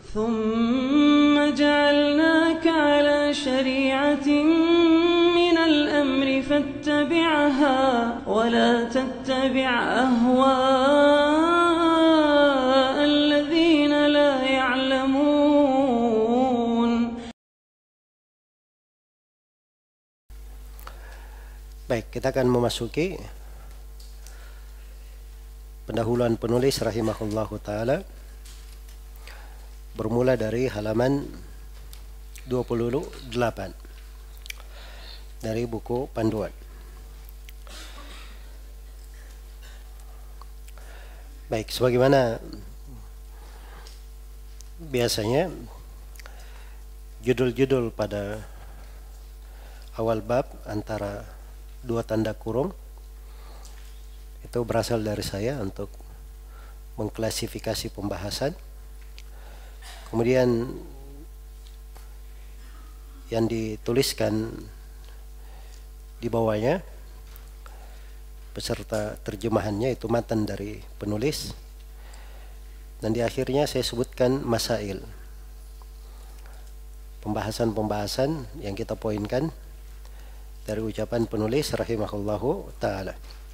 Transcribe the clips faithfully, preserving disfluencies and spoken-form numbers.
ثم جعلناك على شريعة من الأمر فاتبعها ولا تتبع أهواء الذين لا يعلمون. Baik, kita akan memasuki pendahuluan penulis rahimahullahu ta'ala, bermula dari halaman dua puluh delapan dari buku panduan. Baik, sebagaimana biasanya judul-judul pada awal bab antara dua tanda kurung itu berasal dari saya untuk mengklasifikasi pembahasan. Kemudian yang dituliskan di bawahnya beserta terjemahannya itu matan dari penulis, dan di akhirnya saya sebutkan masail, pembahasan-pembahasan yang kita poinkan dari ucapan penulis rahimahullahu ta'ala.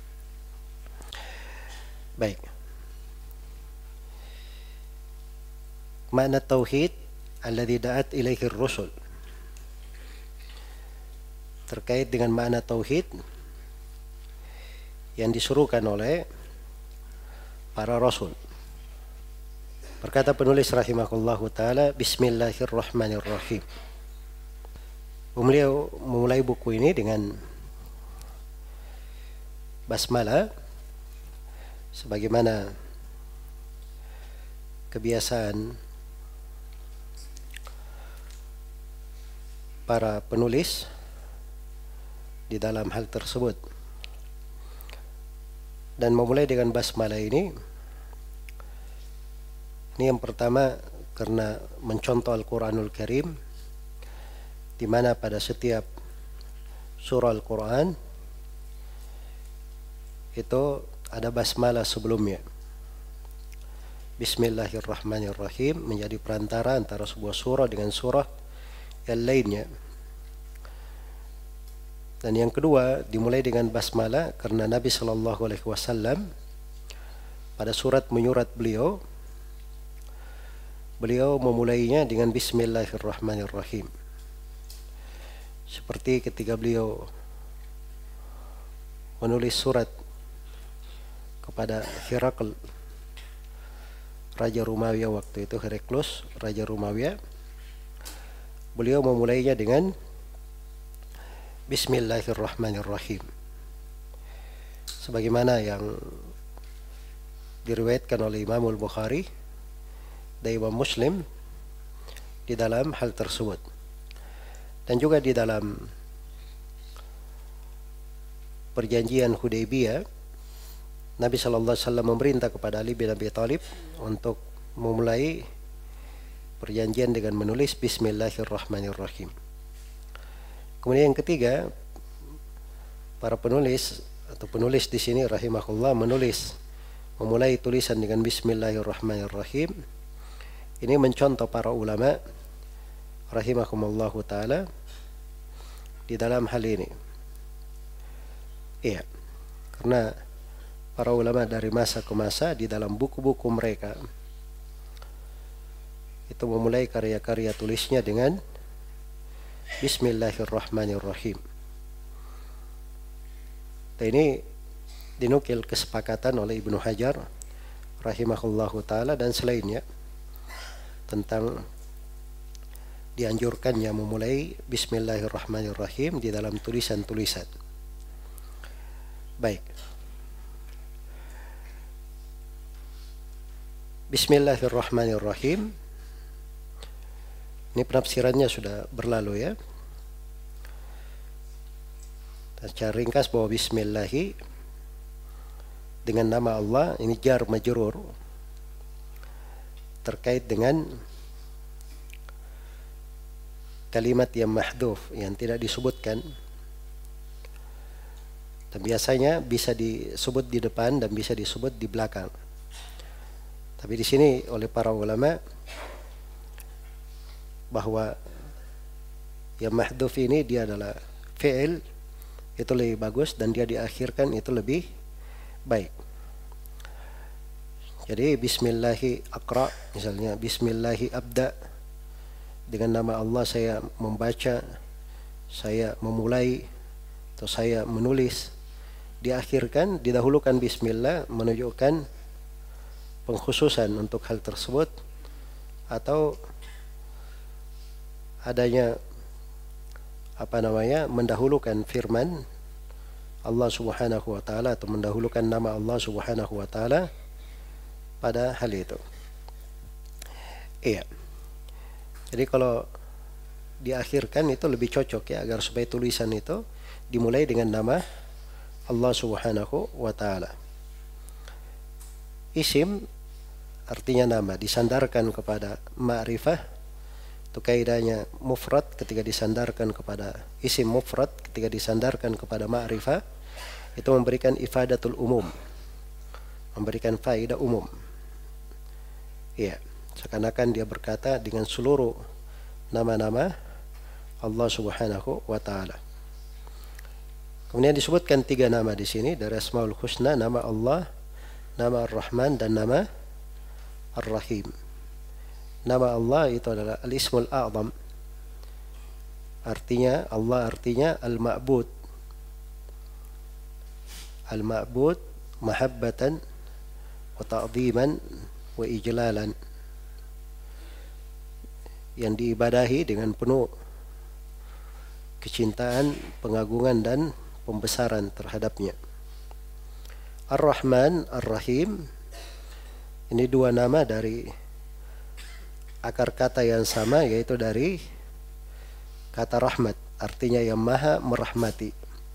Baik. Makna tauhid alladzi da'at ilaihi ar-rusul. Terkait dengan makna tauhid yang disuruhkan oleh para rasul. Berkata penulis rahimahullahu ta'ala, bismillahirrahmanirrahim. Beliau memulai buku ini dengan basmalah sebagaimana kebiasaan para penulis di dalam hal tersebut. Dan memulai dengan basmalah ini, ini yang pertama karena mencontoh Al-Quranul Karim, di mana pada setiap surah Al-Quran itu ada basmalah sebelumnya. Bismillahirrahmanirrahim menjadi perantara antara sebuah surah dengan surah yang lainnya. Dan yang kedua dimulai dengan basmalah karena Nabi Shallallahu Alaihi Wasallam pada surat menyurat beliau, beliau memulainya dengan Bismillahirrahmanirrahim. Seperti ketika beliau menulis surat kepada Herakl, Raja Romawi waktu itu, Heraklus, Raja Romawi, beliau memulainya dengan Bismillahirrahmanirrahim. Sebagaimana yang diriwayatkan oleh Imam Al-Bukhari dan Imam Muslim di dalam hal tersebut. Dan juga di dalam perjanjian Hudaybiyah, Nabi Shallallahu Alaihi Wasallam memerintah kepada Ali bin Abi Thalib untuk memulai perjanjian dengan menulis Bismillahirrahmanirrahim. Kemudian yang ketiga, para penulis atau penulis di sini rahimahullah menulis memulai tulisan dengan Bismillahirrahmanirrahim. Ini mencontoh para ulama rahimahumullahu ta'ala di dalam hal ini. Iya, karena para ulama dari masa ke masa di dalam buku-buku mereka itu memulai karya-karya tulisnya dengan Bismillahirrahmanirrahim. Dan ini dinukil kesepakatan oleh Ibnu Hajar rahimahullahu ta'ala dan selainnya tentang dianjurkannya memulai Bismillahirrahmanirrahim di dalam tulisan-tulisan. Baik. Bismillahirrahmanirrahim. Ini penafsirannya sudah berlalu ya. Secara ringkas bahwa Bismillahi dengan nama Allah ini jar majrur terkait dengan kalimat yang mahdhuf yang tidak disebutkan, dan biasanya bisa disebut di depan dan bisa disebut di belakang. Tapi di sini oleh para ulama bahwa yang mahdhuf ini dia adalah fi'il, itu lebih bagus, dan dia diakhirkan itu lebih baik. Jadi bismillahi aqra, misalnya bismillahi abda, dengan nama Allah saya membaca, saya memulai, atau saya menulis. Diakhirkan, didahulukan bismillah, menunjukkan pengkhususan untuk hal tersebut, atau adanya apa namanya mendahulukan firman Allah Subhanahu wa taala, atau mendahulukan nama Allah Subhanahu wa taala pada hal itu. Iya. Jadi kalau diakhirkan itu lebih cocok ya, agar supaya tulisan itu dimulai dengan nama Allah Subhanahu wa taala. Isim artinya nama, disandarkan kepada ma'rifah. Itu kaidahnya mufrad ketika disandarkan kepada isim mufrad, ketika disandarkan kepada ma'rifah, itu memberikan ifadatul umum, memberikan faedah umum. Iya, seakan-akan dia berkata dengan seluruh nama-nama Allah Subhanahu wa taala. Kemudian disebutkan tiga nama di sini dari Asmaul Husna, nama Allah, nama Ar-Rahman, dan nama Ar-Rahim. Nama Allah itu adalah Al-Ismul A'zam. Artinya Allah artinya Al-Ma'bud. Al-Ma'bud mahabbatan wa ta'ziman wa ijlalan. Yang diibadahi dengan penuh kecintaan, pengagungan, dan pembesaran terhadapnya. Ar-Rahman, Ar-Rahim, ini dua nama dari akar kata yang sama, yaitu dari kata rahmat, artinya yang maha merahmati.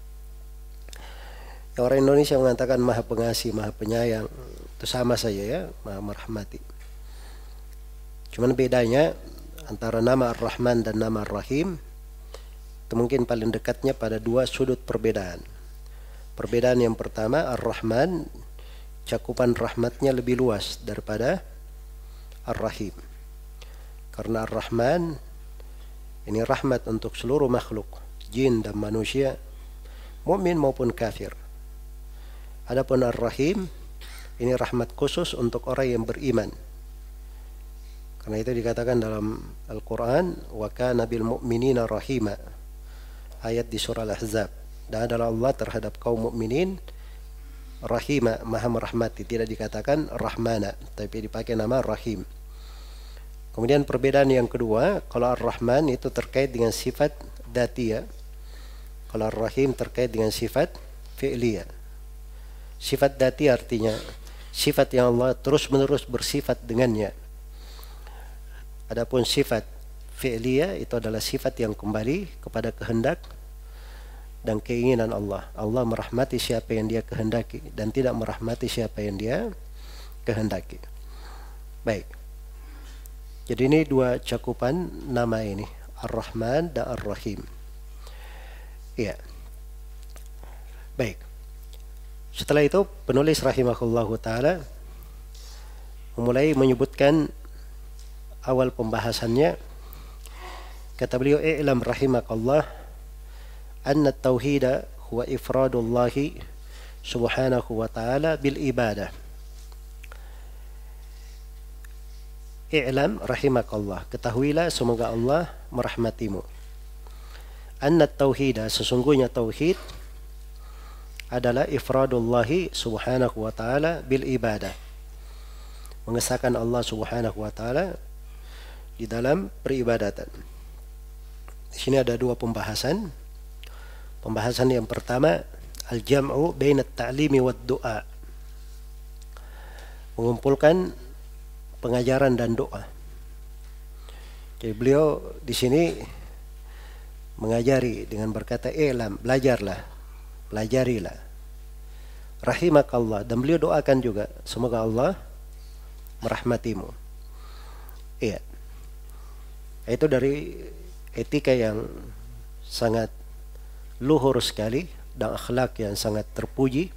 Orang Indonesia mengatakan maha pengasih, maha penyayang, itu sama saja ya, maha merahmati. Cuman bedanya antara nama Ar-Rahman dan nama Ar-Rahim itu mungkin paling dekatnya pada dua sudut perbedaan. Perbedaan yang pertama, Ar-Rahman cakupan rahmatnya lebih luas daripada Ar-Rahim. Karena Ar-Rahman ini rahmat untuk seluruh makhluk, jin dan manusia, mukmin maupun kafir. Adapun Ar-Rahim ini rahmat khusus untuk orang yang beriman. Karena itu dikatakan dalam Al-Quran, wa kana bil mu'minina rahima, ayat di surah Al-Ahzab. Dan adalah Allah terhadap kaum mukminin rahima, maha merahmati. Tidak dikatakan rahmana, tapi dipakai nama Rahim. Kemudian perbedaan yang kedua, kalau Ar-Rahman itu terkait dengan sifat dzatiyah, kalau Ar-Rahim terkait dengan sifat fi'liyah. Sifat dzatiyah artinya sifat yang Allah terus-menerus bersifat dengannya. Adapun sifat fi'liyah itu adalah sifat yang kembali kepada kehendak dan keinginan Allah. Allah merahmati siapa yang dia kehendaki dan tidak merahmati siapa yang dia kehendaki. Baik. Jadi ini dua cakupan nama ini, Ar-Rahman dan Ar-Rahim. Iya. Baik. Setelah itu penulis rahimahullahu taala memulai menyebutkan awal pembahasannya. Kata beliau, "I'lam rahimakallah anna at-tauhid huwa ifradullah subhanahu wa ta'ala bil ibadah." I'lam rahimakallah, ketahuilah semoga Allah merahmatimu. Anna at-tauhid, sesungguhnya tauhid adalah ifradullah subhanahu wa ta'ala bil ibadah, mengesahkan Allah subhanahu wa ta'ala di dalam peribadatan. Di sini ada dua pembahasan. Pembahasan yang pertama, al-jam'u baina at-ta'limi wad du'a, mengumpulkan pengajaran dan doa. Jadi beliau di sini mengajari dengan berkata, "I'lam, belajarlah, pelajarilah. Rahimakallah," dan beliau doakan juga, semoga Allah merahmatimu. Iya. Itu dari etika yang sangat luhur sekali dan akhlak yang sangat terpuji.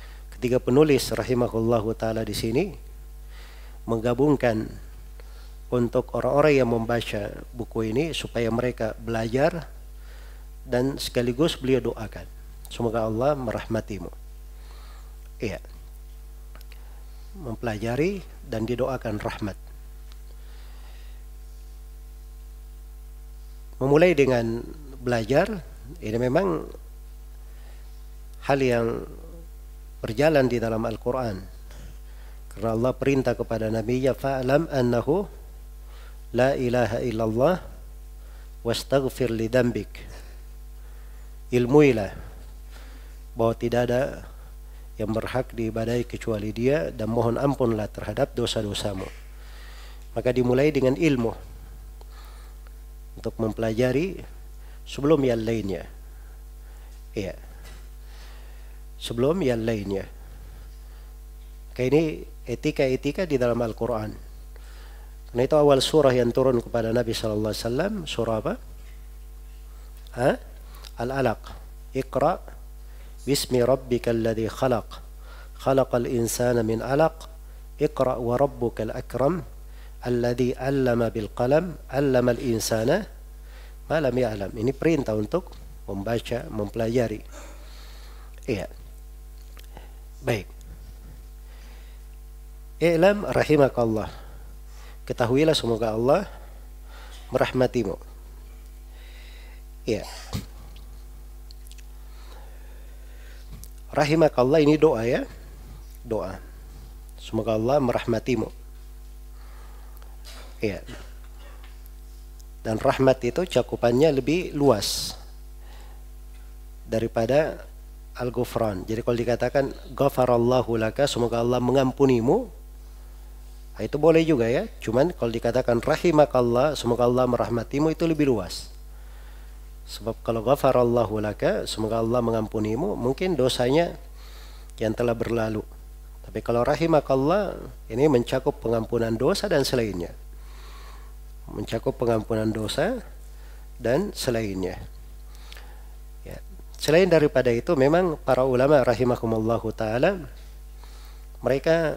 Ketika penulis rahimahullahu taala di sini menggabungkan untuk orang-orang yang membaca buku ini supaya mereka belajar, dan sekaligus beliau doakan semoga Allah merahmatimu. Iya, mempelajari dan didoakan rahmat. Memulai dengan belajar ini memang hal yang berjalan di dalam Al-Quran, karena Allah perintah kepada Nabi-Nya, fa'lam annahu la ilaha illallah wastaghfir li dambik. Ilmuilah bahwa tidak ada yang berhak diibadahi kecuali Dia, dan mohon ampunlah terhadap dosa-dosamu. Maka dimulai dengan ilmu untuk mempelajari sebelum yang lainnya. Iya, sebelum yang lainnya. Kayak ini etika-etika di dalam Al-Quran. Karena itu awal surah yang turun kepada Nabi Sallallahu Alaihi Wasallam surah apa? Ha? Al-Alaq. Iqra bismi rabbikal ladzi khalaq. Khalaqal insana min alaq. Iqra wa rabbukal akram. Alladzi 'allama bil qalam. 'Allamal insana ma lam ya'lam. Ini perintah untuk membaca, mempelajari. Iya. Baik. I'lam rahimakallah. Ketahuilah semoga Allah merahmatimu. Iya. Rahimakallah ini doa ya. Doa. Semoga Allah merahmatimu. Iya. Dan rahmat itu cakupannya lebih luas daripada al-ghufran. Jadi kalau dikatakan ghafarallahu laka, semoga Allah mengampunimu, itu boleh juga ya. Cuman kalau dikatakan rahimakallah, semoga Allah merahmatimu, itu lebih luas. Sebab kalau ghafarallahu laka, semoga Allah mengampunimu, mungkin dosanya yang telah berlalu. Tapi kalau rahimakallah, ini mencakup pengampunan dosa dan selainnya. Mencakup pengampunan dosa dan selainnya. Ya. Selain daripada itu, memang para ulama rahimahumullahu ta'ala, mereka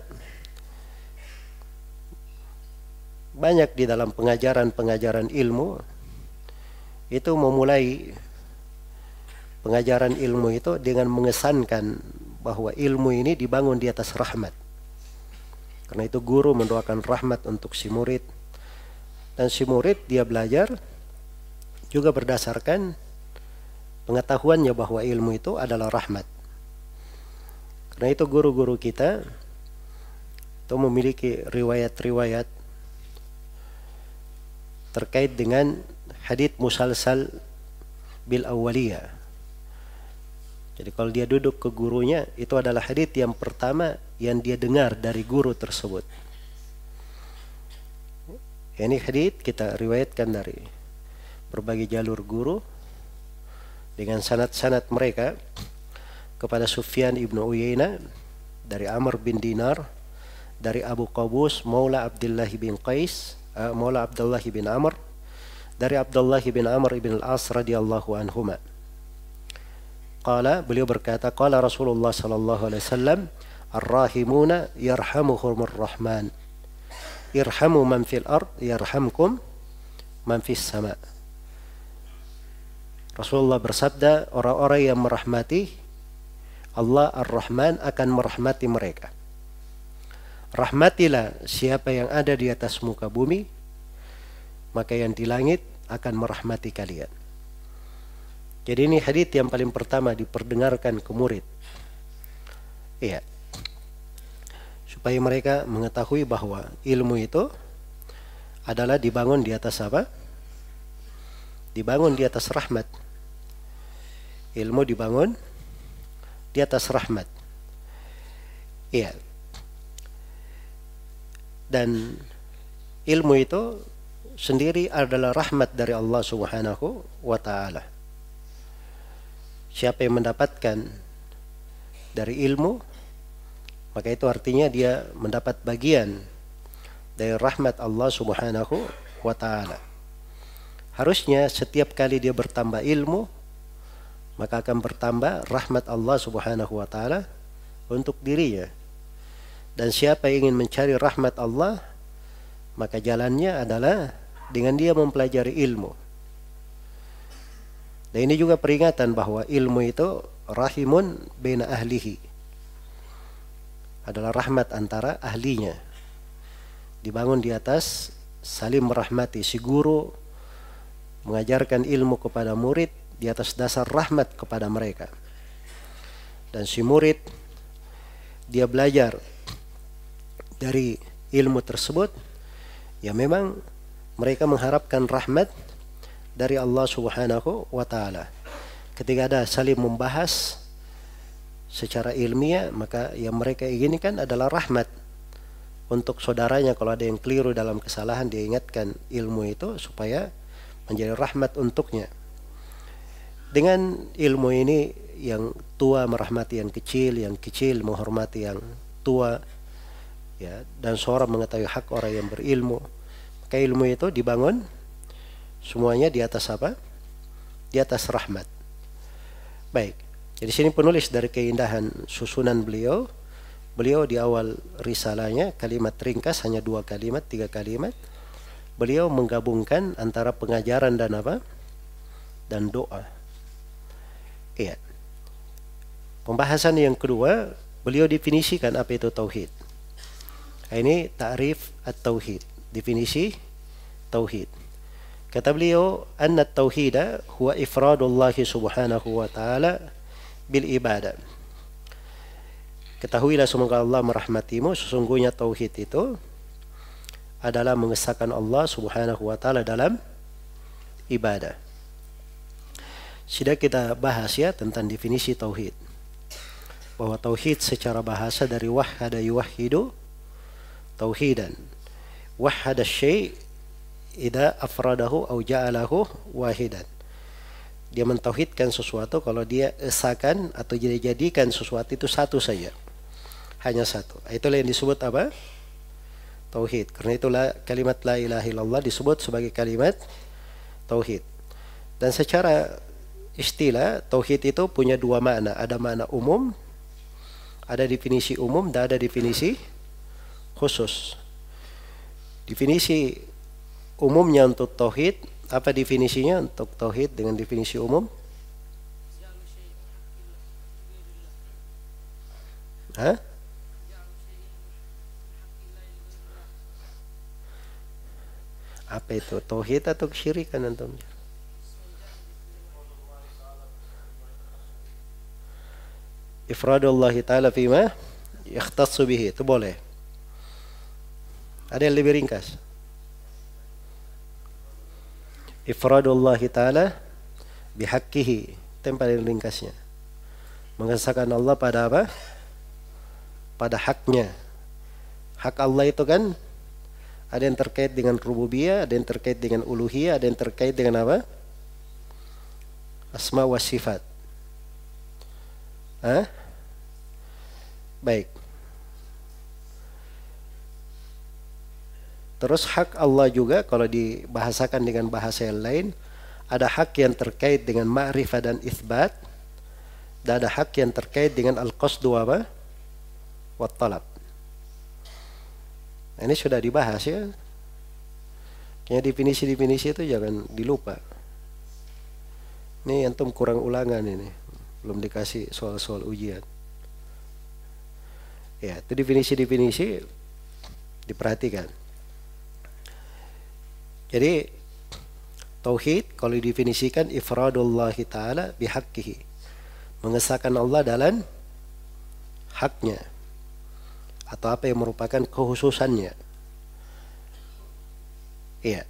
banyak di dalam pengajaran-pengajaran ilmu itu memulai pengajaran ilmu itu dengan mengesankan bahwa ilmu ini dibangun di atas rahmat. Karena itu guru mendoakan rahmat untuk si murid, dan si murid dia belajar juga berdasarkan pengetahuannya bahwa ilmu itu adalah rahmat. Karena itu guru-guru kita itu memiliki riwayat-riwayat terkait dengan hadits musalsal bil awwaliyah. Jadi kalau dia duduk ke gurunya, itu adalah hadits yang pertama yang dia dengar dari guru tersebut. Ini hadits kita riwayatkan dari berbagai jalur guru dengan sanad-sanad mereka kepada Sufyan ibnu Uyainah, dari Amr bin Dinar, dari Abu Qabus Maula Abdullah bin Qais, uh, Maula Abdullah bin Amr, dari Abdullah bin Amr ibn al-As radhiyallahu anhuma. Qala, beliau berkata, qala Rasulullah sallallahu alaihi wasallam, ar-rahimuna yarhamuhumur rahman. Irhamu man fil ard yarhamkum man fis sama. Rasulullah bersabda, orang-orang yang merahmati Allah Ar-Rahman akan merahmati mereka. Rahmatilah siapa yang ada di atas muka bumi, maka yang di langit akan merahmati kalian. Jadi ini hadits yang paling pertama diperdengarkan ke murid. Iya. Supaya mereka mengetahui bahwa ilmu itu adalah dibangun di atas apa? Dibangun di atas rahmat. Ilmu dibangun di atas rahmat. Iya. Dan ilmu itu sendiri adalah rahmat dari Allah Subhanahu wa ta'ala. Siapa yang mendapatkan dari ilmu, maka itu artinya dia mendapat bagian dari rahmat Allah Subhanahu wa ta'ala. Harusnya setiap kali dia bertambah ilmu, maka akan bertambah rahmat Allah Subhanahu wa ta'ala untuk dirinya. Dan siapa yang ingin mencari rahmat Allah, maka jalannya adalah dengan dia mempelajari ilmu. Dan ini juga peringatan bahwa ilmu itu rahimun baina ahlihi, adalah rahmat antara ahlinya, dibangun di atas saling merahmati. Si guru mengajarkan ilmu kepada murid di atas dasar rahmat kepada mereka, dan si murid dia belajar dari ilmu tersebut, ya memang mereka mengharapkan rahmat dari Allah Subhanahu wa ta'ala. Ketika ada saling membahas secara ilmiah, maka yang mereka inginkan adalah rahmat untuk saudaranya. Kalau ada yang keliru dalam kesalahan, dia ingatkan ilmu itu supaya menjadi rahmat untuknya. Dengan ilmu ini, yang tua merahmati yang kecil, yang kecil menghormati yang tua, ya, dan seorang mengetahui hak orang yang berilmu. Maka ilmu itu dibangun semuanya di atas apa? Di atas rahmat. Baik. Jadi sini penulis dari keindahan susunan beliau, beliau di awal risalahnya kalimat ringkas, hanya dua kalimat, tiga kalimat. Beliau menggabungkan antara pengajaran dan apa? Dan doa. Iya. Pembahasan yang kedua, beliau definisikan apa itu tauhid. Ini ta'rif at-tauhid, definisi tauhid. Kata beliau, anna at-tauhida huwa ifradullah subhanahu wa ta'ala bil ibadah. Ketahuilah semoga Allah merahmatimu, sesungguhnya tauhid itu adalah mengesahkan Allah subhanahu wa ta'ala dalam ibadah. Sudah kita bahas ya tentang definisi tauhid, bahwa tauhid secara bahasa dari wahhada yuwahhidu tauhidan. Wahhada syai' idza afradahu au ja'alahu wahidan. Dia mentauhidkan sesuatu kalau dia esahkan atau jadikan sesuatu itu satu saja, hanya satu. Itulah yang disebut apa? Tauhid. Karena itulah kalimat la ilaha illallah disebut sebagai kalimat tauhid. Dan secara istilah tauhid itu punya dua makna. Ada makna umum, ada definisi umum, dan ada definisi khusus. Definisi umumnya untuk tauhid, apa definisinya untuk tauhid dengan definisi umum? Hah? Apa itu? Tauhid atau kesyirikan antum? Ifradullah ta'ala fima yakhtassu bihi, itu boleh. Ada yang lebih ringkas? Ifradullah ta'ala bihaqqihi, itu yang paling ringkasnya. Mengesahkan Allah pada apa? Pada haknya. Hak Allah itu kan ada yang terkait dengan rububiyah, ada yang terkait dengan uluhiyah, ada yang terkait dengan apa? Asma wa sifat. Hah? Baik. Terus hak Allah juga kalau dibahasakan dengan bahasa yang lain, ada hak yang terkait dengan ma'rifah dan itsbat, dan ada hak yang terkait dengan al-qasdu apa? Wa talab. Nah, ini sudah dibahas ya. Kayaknya definisi-definisi itu jangan dilupa. Ini antum kurang ulangan ini. Belum dikasih soal-soal ujian. Ya, itu definisi-definisi diperhatikan. Jadi tauhid kalau didefinisikan ifradullah ta'ala bihaqqihi, mengesahkan Allah dalam haknya atau apa yang merupakan kekhususannya. Iya.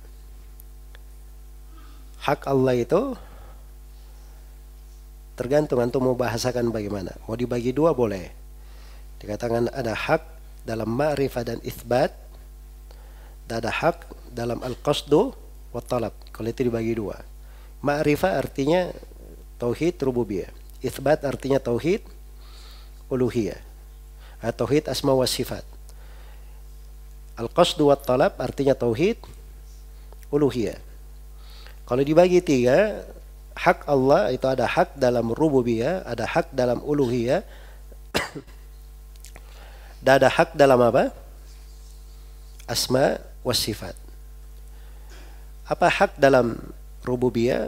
Hak Allah itu tergantung antum mau bahasakan bagaimana. Mau dibagi dua boleh. Dikatakan ada hak dalam ma'rifah dan itsbat, dan ada hak dalam al-qasdu wa talab. Kalau itu dibagi dua. Ma'rifah artinya tauhid rububiyah. Itsbat artinya tauhid uluhiyah. Tauhid asma wa sifat. Al-qasdu wa talab artinya tauhid uluhiyah. Kalau dibagi tiga, hak Allah itu ada hak dalam rububiyah, ada hak dalam uluhiyah, dan ada hak dalam apa? Asma was sifat. Apa hak dalam rububiyah?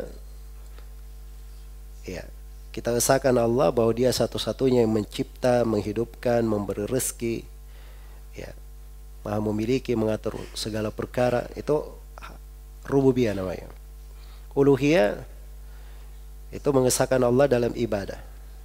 Ya, kita rasakan Allah bahwa Dia satu-satunya yang mencipta, menghidupkan, memberi rezeki, ya, Maha memiliki, mengatur segala perkara. Itu rububiyah namanya. Uluhiyah itu mengesahkan Allah dalam ibadah.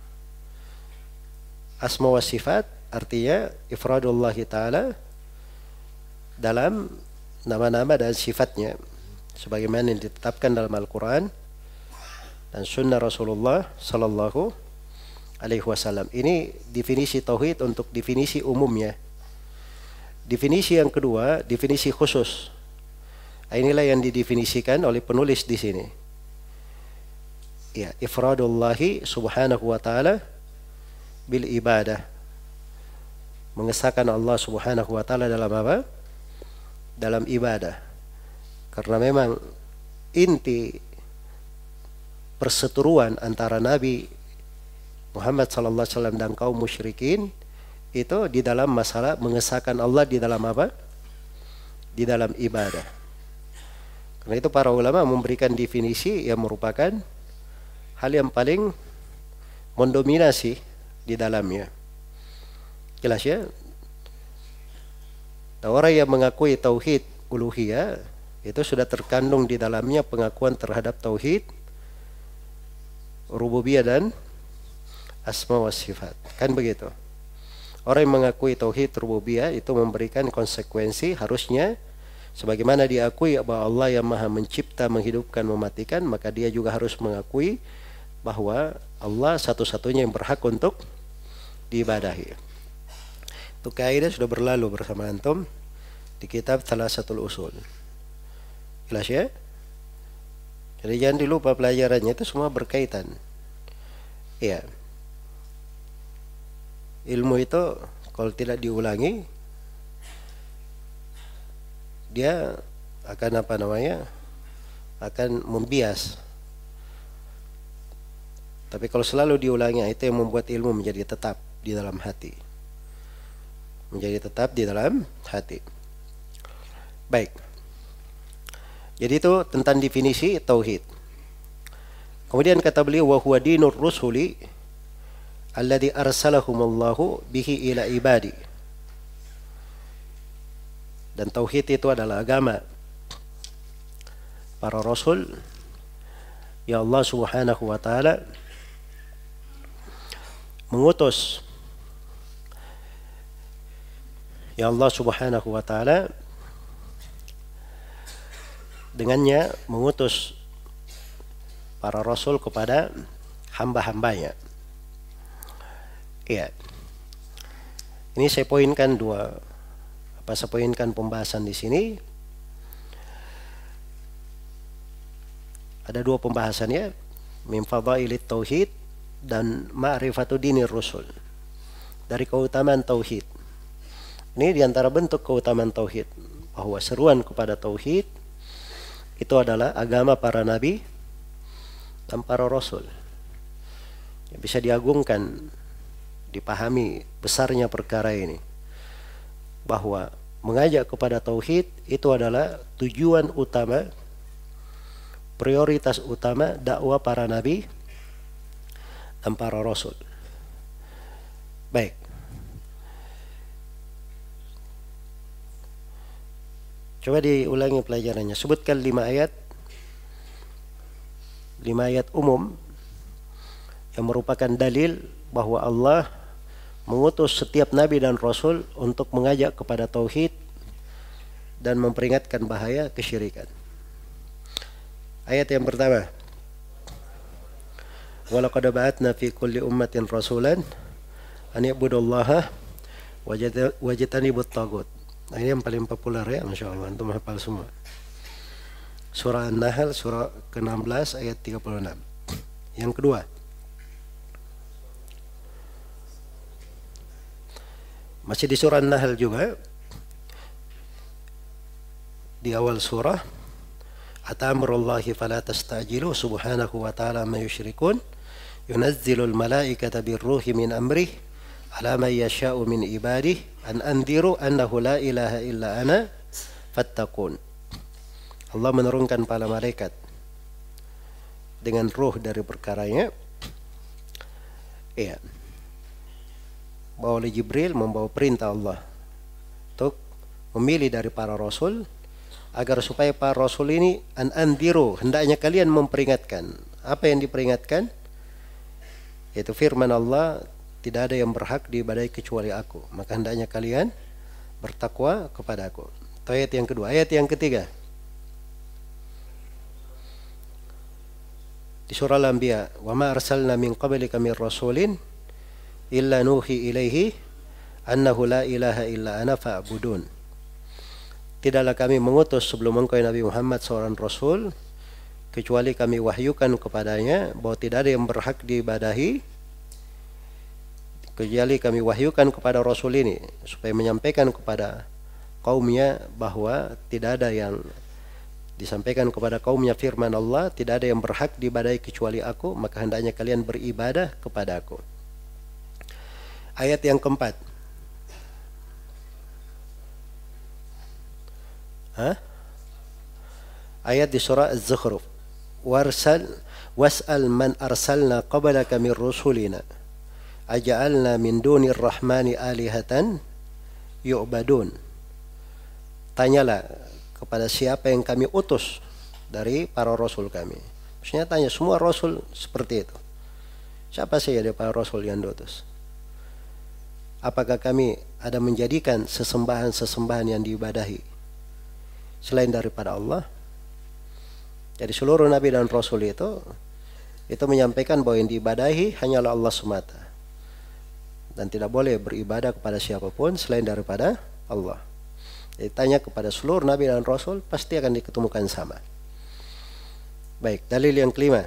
Asma wa sifat artinya ifradullah ta'ala dalam nama-nama dan sifatnya sebagaimana yang ditetapkan dalam Al-Quran dan sunnah Rasulullah sallallahu alaihi wasallam. Ini definisi tauhid untuk definisi umumnya. Definisi yang kedua, definisi khusus. Inilah yang didefinisikan oleh penulis di sini. Ya, ifradullahi subhanahu wa ta'ala bil ibadah. Mengesahkan Allah subhanahu wa ta'ala dalam apa? Dalam ibadah. Karena memang inti perseteruan antara Nabi Muhammad sallallahu alaihi wasallam dan kaum musyrikin itu di dalam masalah mengesahkan Allah di dalam apa? Di dalam ibadah. Karena itu para ulama memberikan definisi yang merupakan hal yang paling mendominasi di dalamnya. Jelas ya? Orang yang mengakui tauhid uluhiyah itu sudah terkandung di dalamnya pengakuan terhadap tauhid rububiyah dan asma wa sifat. Kan begitu. Orang yang mengakui tauhid rububiyah itu memberikan konsekuensi harusnya sebagaimana diakui bahwa Allah yang Maha mencipta, menghidupkan, mematikan, maka dia juga harus mengakui bahwa Allah satu-satunya yang berhak untuk diibadahi. Itu kaidah sudah berlalu bersama antum di kitab Thalatsatul Usul. Jelas ya? Jadi jangan dilupa pelajarannya itu semua berkaitan. Iya. Ilmu itu kalau tidak diulangi dia akan apa namanya? Akan membias. Tapi kalau selalu diulangi itu yang membuat ilmu menjadi tetap di dalam hati. Menjadi tetap di dalam hati. Baik. Jadi itu tentang definisi tauhid. Kemudian kata beliau wa huwa dinur rusuli alladzi arsalahumullahu bihi ila ibadi. Dan tauhid itu adalah agama para rasul ya Allah subhanahu wa ta'ala mengutus ya Allah subhanahu wa ta'ala dengannya mengutus para rasul kepada hamba-hambanya. Iya. Ini saya poinkan dua apa saya poinkan pembahasan di sini. Ada dua pembahasan ya, min fadailit tauhid dan ma'rifatu dinir rusul. Dari keutamaan tauhid. Ini diantara bentuk keutamaan tauhid bahwa seruan kepada tauhid itu adalah agama para nabi dan para rasul. Ya, bisa diagungkan, dipahami besarnya perkara ini. Bahwa mengajak kepada tauhid itu adalah tujuan utama, prioritas utama dakwah para nabi dan para rasul. Baik. Coba diulangi pelajarannya. Sebutkan lima ayat. Lima ayat umum yang merupakan dalil bahwa Allah mengutus setiap nabi dan rasul untuk mengajak kepada tauhid dan memperingatkan bahaya kesyirikan. Ayat yang pertama. Wa laqad ba'atna fi kulli ummatin rasulan an i'budullaha wajtanibut taghut. Nah, ini yang paling populer ya, masyaallah antum hafal semua. Surah An-Nahl surah ke enam belas ayat tiga puluh enam. Yang kedua. Masih di surah An-Nahl juga. Di awal surah, Atamurullahi fala tastajilu subhanahu wa ta'ala ma yusyrikun yunazzilul malaikata birruhi min amrih ala man yasha'u min ibadih an anziru annahu la ilaha illa ana fattaqun. Allah menurunkan para malaikat dengan ruh dari perkaranya. Iya. Bawa oleh Jibril, membawa perintah Allah untuk memilih dari para rasul, agar supaya para rasul ini an andiru, hendaknya kalian memperingatkan. Apa yang diperingatkan? Yaitu firman Allah, tidak ada yang berhak diibadahi kecuali aku, maka hendaknya kalian bertakwa kepada aku. Itu ayat yang kedua. Ayat yang ketiga di surah Al-Anbiya, wa ma arsalna min qablika min rasulin illa nuhi ilaihi annahu la ilaha illa ana fa'budun. Tidaklah kami mengutus sebelum engkau Nabi Muhammad seorang rasul kecuali kami wahyukan kepadanya bahwa tidak ada yang berhak diibadahi kecuali kami wahyukan kepada rasul ini supaya menyampaikan kepada kaumnya bahwa tidak ada yang disampaikan kepada kaumnya firman Allah, tidak ada yang berhak diibadahi kecuali aku, maka hendaknya kalian beribadah kepada aku. Ayat yang keempat. Hah? Ayat di surah Az-Zukhruf. Warsal was'al man arsalna qablaka min rusulina aja'alna min dunir rahmani alihatan yu'badun. Tanyalah kepada siapa yang kami utus dari para rasul kami. Maksudnya tanya semua rasul seperti itu. Siapa saja dari para rasul yang diutus? Apakah kami ada menjadikan sesembahan-sesembahan yang diibadahi selain daripada Allah? Jadi seluruh nabi dan rasul itu itu menyampaikan bahwa yang diibadahi hanyalah Allah semata, dan tidak boleh beribadah kepada siapapun selain daripada Allah. Jadi tanya kepada seluruh nabi dan rasul, pasti akan diketemukan sama. Baik, dalil yang kelima.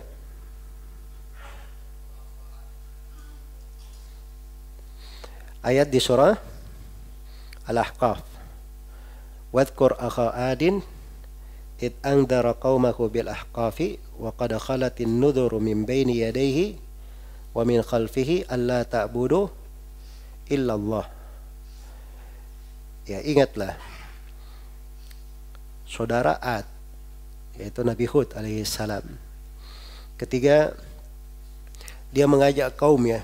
Ayat di surah Al-Ahqaf. Wadhkur akha adin id anzara qaumahu bil ahqafi wa qad khalatin nudhuru min baini yadayhi wa min khalfihi alla ta'budu illa Allah. Ya, ingatlah saudara Ad, yaitu Nabi Hud alaihi salam, ketika dia mengajak kaumnya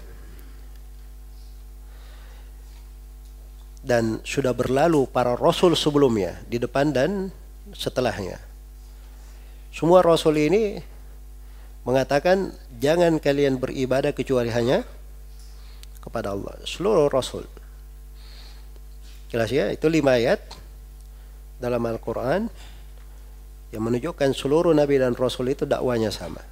dan sudah berlalu para rasul sebelumnya di depan dan setelahnya. Semua rasul ini mengatakan jangan kalian beribadah kecuali hanya kepada Allah. Seluruh rasul. Jelas ya, itu lima ayat dalam Al-Quran yang menunjukkan seluruh nabi dan rasul itu dakwanya sama.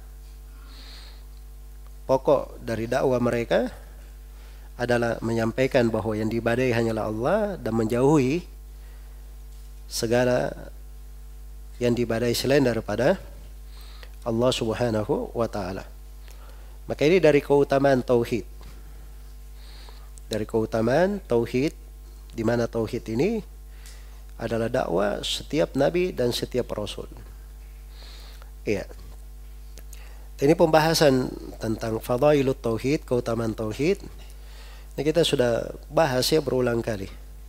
Pokok dari dakwah mereka adalah menyampaikan bahwa yang diibadahi hanyalah Allah dan menjauhi segala yang diibadahi selain daripada Allah Subhanahu wa taala. Maka ini dari keutamaan tauhid. Dari keutamaan tauhid, di mana tauhid ini adalah dakwah setiap nabi dan setiap rasul. Iya. Ini pembahasan tentang fadailut tauhid, keutamaan tauhid. Ini kita sudah bahas ya berulang kali.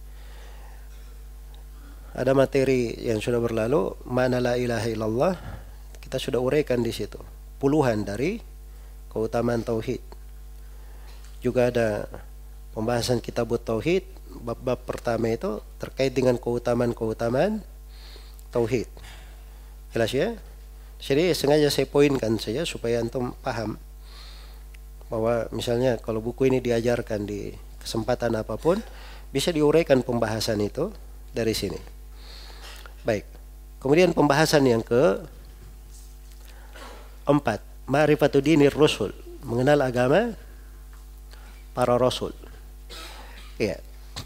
Ada materi yang sudah berlalu, mana la ilaha illallah, kita sudah uraikan di situ. Puluhan dari keutamaan tauhid. Juga ada pembahasan kitabut tauhid, bab-bab pertama itu terkait dengan keutamaan-keutamaan tauhid. Jelas ya? Jadi sengaja saya poinkan saja supaya antum paham bahwa misalnya kalau buku ini diajarkan di kesempatan apapun, bisa diuraikan pembahasan itu dari sini. Baik. Kemudian pembahasan yang ke empat, ma'rifatu dinir rusul, mengenal agama para rasul. Iya.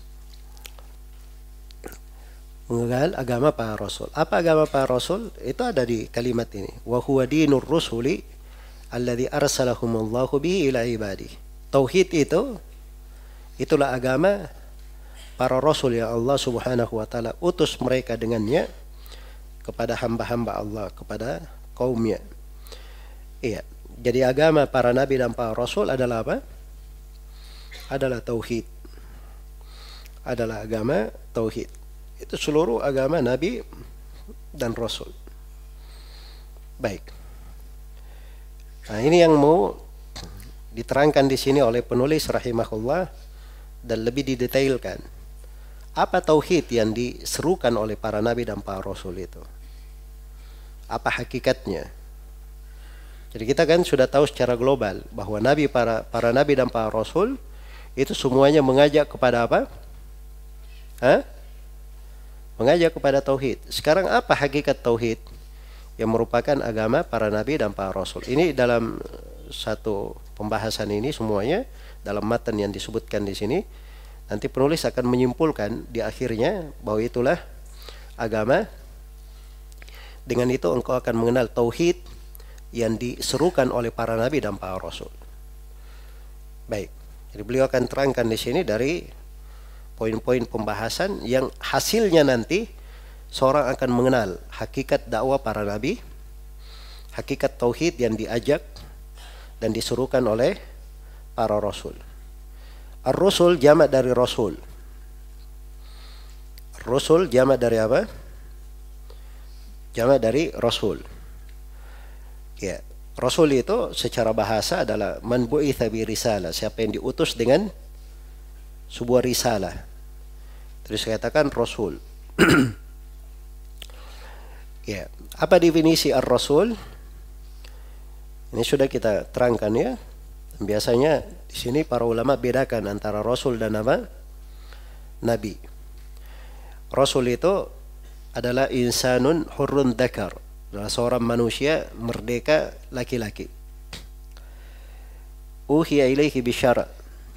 Mengenal agama para rasul. Apa agama para rasul? Itu ada di kalimat ini. Wa huwa dinur rusuli alladzi arsalahumullahu bihi ila ibadi. Tauhid itu itulah agama para rasul yang Allah Subhanahu wa taala utus mereka dengannya kepada hamba-hamba Allah, kepada kaumnya. Iya. Jadi agama para nabi dan para rasul adalah apa? Adalah tauhid. Adalah agama tauhid. Itu seluruh agama Nabi dan Rasul. Baik. Nah, ini yang mau diterangkan di sini oleh penulis rahimahullah dan lebih didetailkan. Apa tauhid yang diserukan oleh para nabi dan para rasul itu? Apa hakikatnya? Jadi kita kan sudah tahu secara global bahwa nabi para para nabi dan para rasul itu semuanya mengajak kepada apa? Hah? Mengajak kepada tauhid. Sekarang apa hakikat tauhid yang merupakan agama para nabi dan para rasul? Ini dalam satu pembahasan ini semuanya dalam matan yang disebutkan di sini. Nanti penulis akan menyimpulkan di akhirnya bahwa itulah agama. Dengan itu engkau akan mengenal tauhid yang diserukan oleh para nabi dan para rasul. Baik. Jadi beliau akan terangkan di sini dari poin-poin pembahasan yang hasilnya nanti seorang akan mengenal hakikat dakwah para nabi, hakikat tauhid yang diajak dan disuruhkan oleh para rasul. Ar-Rusul jamak dari Rasul. Rasul jamak dari apa? Jamak dari Rasul. Ya, Rasul itu secara bahasa adalah man bu'itsa bi risalah, siapa yang diutus dengan sebuah risalah. Terus katakan Rasul. Ya, apa definisi Ar-Rasul? Ini sudah kita terangkan ya. Biasanya di sini para ulama bedakan antara Rasul dan apa? Nabi. Rasul itu adalah insanun hurrun dzakar, adalah seorang manusia merdeka laki-laki. Uhiya ilaihi bisyara,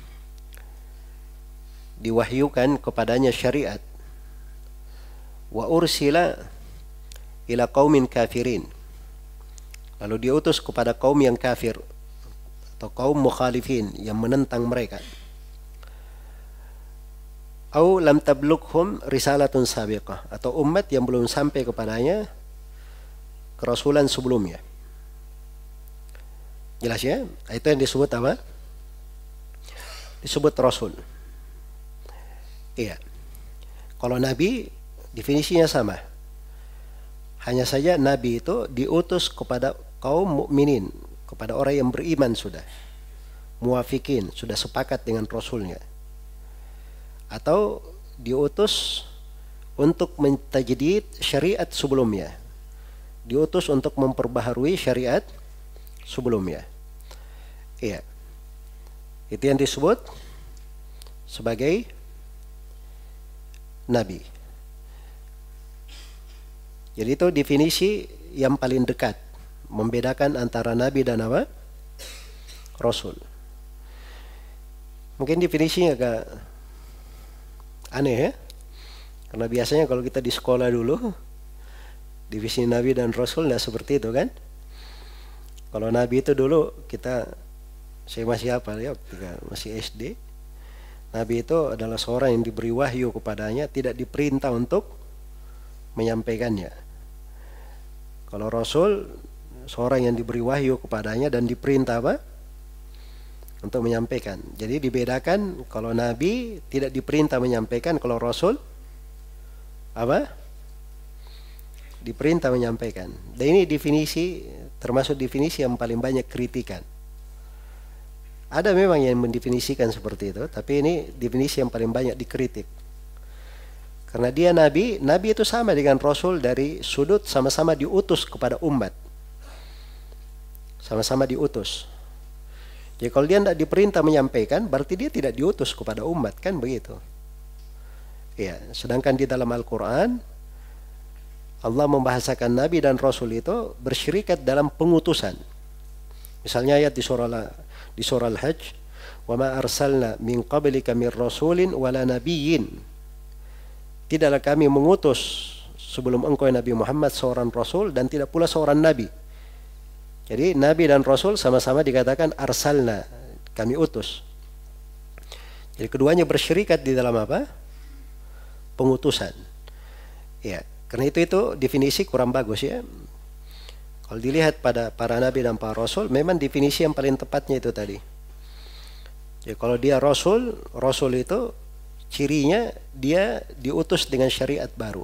diwahyukan kepadanya syariat. Wa ursila ila qaumin kafirin, lalu diutus kepada kaum yang kafir atau kaum mukhalifin yang menentang mereka. Au lam tablughum risalatun sabiqah, atau umat yang belum sampai kepadanya kerasulan sebelumnya. Jelas ya? Itu yang disebut apa? Disebut Rasul. Iya. Kalau Nabi definisinya sama. Hanya saja Nabi itu diutus kepada kaum mukminin, kepada orang yang beriman sudah, muwafikin, sudah sepakat dengan Rasulnya. Atau diutus untuk mentajdid syariat sebelumnya, diutus untuk memperbaharui syariat sebelumnya. Iya. Itu yang disebut sebagai Nabi. Jadi itu definisi yang paling dekat membedakan antara Nabi dan apa? Rasul. Mungkin definisinya agak aneh ya. Karena biasanya kalau kita di sekolah dulu, divisi Nabi dan Rasul tidak seperti itu kan. Kalau Nabi itu dulu kita, saya masih hafal ya, ketika masih S D. Nabi itu adalah seorang yang diberi wahyu kepadanya, tidak diperintah untuk menyampaikannya. Kalau Rasul, seorang yang diberi wahyu kepadanya dan diperintah apa? Untuk menyampaikan. Jadi dibedakan, kalau Nabi tidak diperintah menyampaikan, kalau Rasul apa? Diperintah menyampaikan. Dan ini definisi, termasuk definisi yang paling banyak kritikan. Ada memang yang mendefinisikan seperti itu, tapi ini definisi yang paling banyak dikritik. Karena dia Nabi, Nabi itu sama dengan Rasul dari sudut sama-sama diutus kepada umat. Sama-sama diutus. Jadi kalau dia tidak diperintah menyampaikan, berarti dia tidak diutus kepada umat, kan begitu. Ya, sedangkan di dalam Al-Quran, Allah membahasakan Nabi dan Rasul itu bersyirikat dalam pengutusan. Misalnya ayat di surah di surah Al-Hajj, "Wa ma arsalna min qablika min rasulin wala nabiyyin." Tidaklah kami mengutus sebelum engkau Nabi Muhammad seorang rasul dan tidak pula seorang nabi. Jadi nabi dan rasul sama-sama dikatakan arsalna, kami utus. Jadi keduanya bersyirikat di dalam apa? Pengutusan. Ya, karena itu itu definisi kurang bagus ya. Kalau dilihat pada para nabi dan para rasul, memang definisi yang paling tepatnya itu tadi. Jadi kalau dia rasul, rasul itu cirinya dia diutus dengan syariat baru.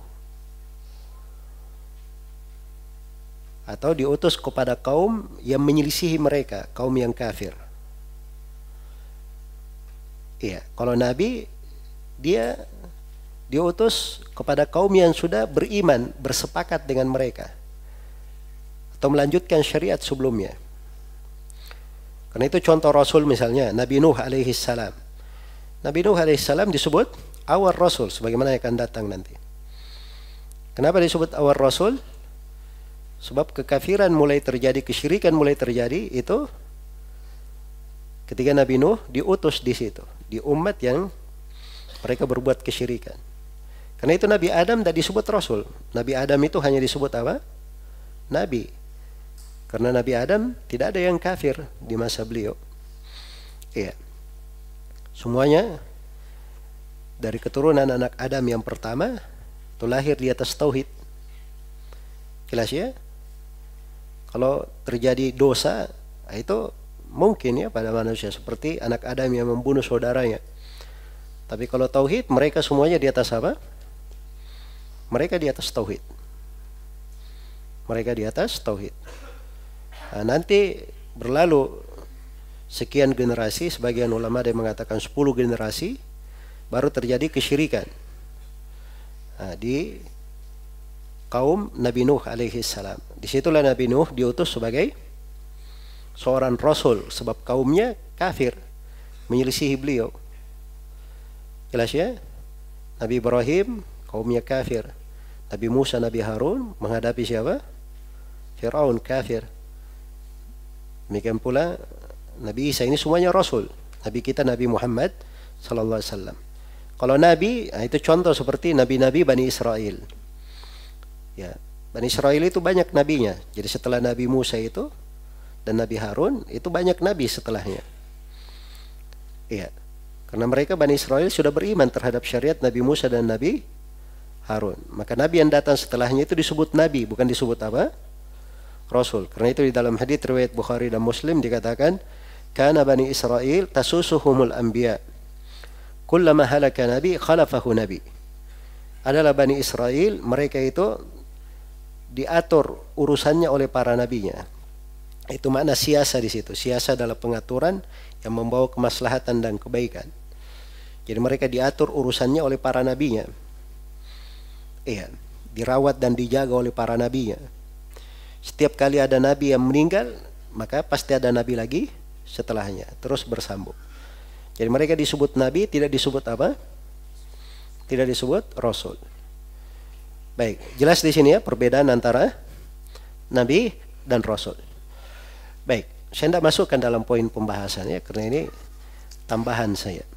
Atau diutus kepada kaum yang menyelisihi mereka, kaum yang kafir. Iya, kalau Nabi dia diutus kepada kaum yang sudah beriman, bersepakat dengan mereka, atau melanjutkan syariat sebelumnya. Karena itu contoh Rasul misalnya Nabi Nuh alaihi salam. Nabi Nuh alaihi salam disebut awal Rasul, sebagaimana yang akan datang nanti. Kenapa disebut awal Rasul? Sebab kekafiran mulai terjadi, kesyirikan mulai terjadi itu ketika Nabi Nuh diutus di situ, di umat yang mereka berbuat kesyirikan. Karena itu Nabi Adam tidak disebut Rasul. Nabi Adam itu hanya disebut apa? Nabi. Karena Nabi Adam tidak ada yang kafir di masa beliau. Iya. Semuanya dari keturunan anak Adam yang pertama itu lahir di atas tauhid. Jelas ya? Kalau terjadi dosa, itu mungkin ya pada manusia seperti anak Adam yang membunuh saudaranya. Tapi kalau tauhid, mereka semuanya di atas apa? Mereka di atas tauhid. Mereka di atas tauhid. Nah, nanti berlalu sekian generasi, sebagian ulama ada yang mengatakan sepuluh generasi, baru terjadi kesyirikan. Nah, di kaum Nabi Nuh alaihi salam. Disitulah Nabi Nuh diutus sebagai seorang rasul, sebab kaumnya kafir, menyelisihi beliau. Jelas ya? Nabi Ibrahim, kaumnya kafir. Nabi Musa, Nabi Harun menghadapi siapa? Fir'aun, kafir. Demikian pula Nabi Isa, ini semuanya rasul. Nabi kita Nabi Muhammad sallallahu alaihi wasallam. Kalau Nabi, nah itu contoh seperti Nabi-Nabi Bani Israel. Ya, Bani Israel itu banyak nabinya. Jadi setelah Nabi Musa itu dan Nabi Harun itu banyak nabi setelahnya. Iya. Karena mereka Bani Israel sudah beriman terhadap syariat Nabi Musa dan Nabi Harun. Maka nabi yang datang setelahnya itu disebut nabi, bukan disebut apa? Rasul. Karena itu di dalam hadits riwayat Bukhari dan Muslim dikatakan, "Kana Bani Israel tasusuhumul anbiya. Kullama halaka nabi khalafahu nabi." Adalah Bani Israel, mereka itu diatur urusannya oleh para nabinya. Itu makna siasa di situ. Siasa adalah pengaturan yang membawa kemaslahatan dan kebaikan. Jadi mereka diatur urusannya oleh para nabinya. Iya, dirawat dan dijaga oleh para nabinya. Setiap kali ada nabi yang meninggal, maka pasti ada nabi lagi setelahnya, terus bersambung. Jadi mereka disebut nabi, tidak disebut apa? Tidak disebut rasul. Baik, jelas di sini ya perbedaan antara nabi dan rasul. Baik, saya tidak masukkan dalam poin pembahasannya karena ini tambahan saya.